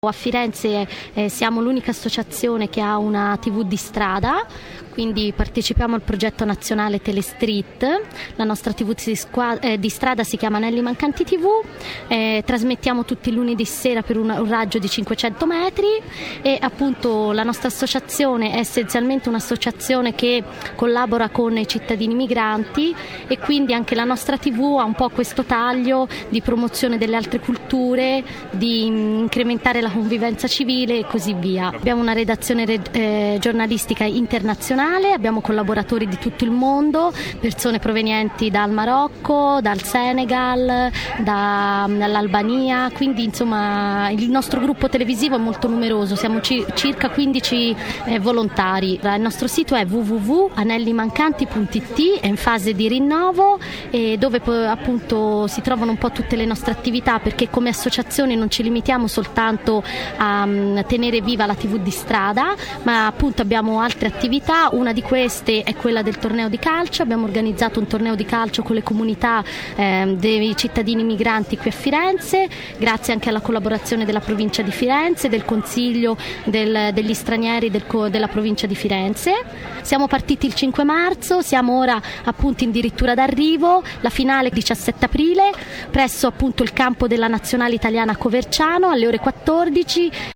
A Firenze siamo l'unica associazione che ha una TV di strada, quindi partecipiamo al progetto nazionale Telestreet. La nostra TV di strada si chiama Anelli Mancanti TV, trasmettiamo tutti i lunedì sera per un raggio di 500 metri e appunto la nostra associazione è essenzialmente un'associazione che collabora con i cittadini migranti e quindi anche la nostra TV ha un po' questo taglio di promozione delle altre culture, di incrementare la convivenza civile e così via. Abbiamo una redazione giornalistica internazionale, abbiamo collaboratori di tutto il mondo, persone provenienti dal Marocco, dal Senegal, dall'Albania, quindi insomma il nostro gruppo televisivo è molto numeroso, siamo circa 15 volontari. Il nostro sito è www.anellimancanti.it, è in fase di rinnovo e dove appunto si trovano un po' tutte le nostre attività, perché come associazione non ci limitiamo soltanto a tenere viva la TV di strada, ma appunto abbiamo altre attività. Una di queste è quella del torneo di calcio. Abbiamo organizzato un torneo di calcio con le comunità dei cittadini migranti qui a Firenze, grazie anche alla collaborazione della provincia di Firenze, del consiglio degli stranieri della provincia di Firenze. Siamo partiti il 5 marzo, siamo ora appunto addirittura d'arrivo, la finale il 17 aprile presso appunto il campo della Nazionale Italiana a Coverciano alle ore 14.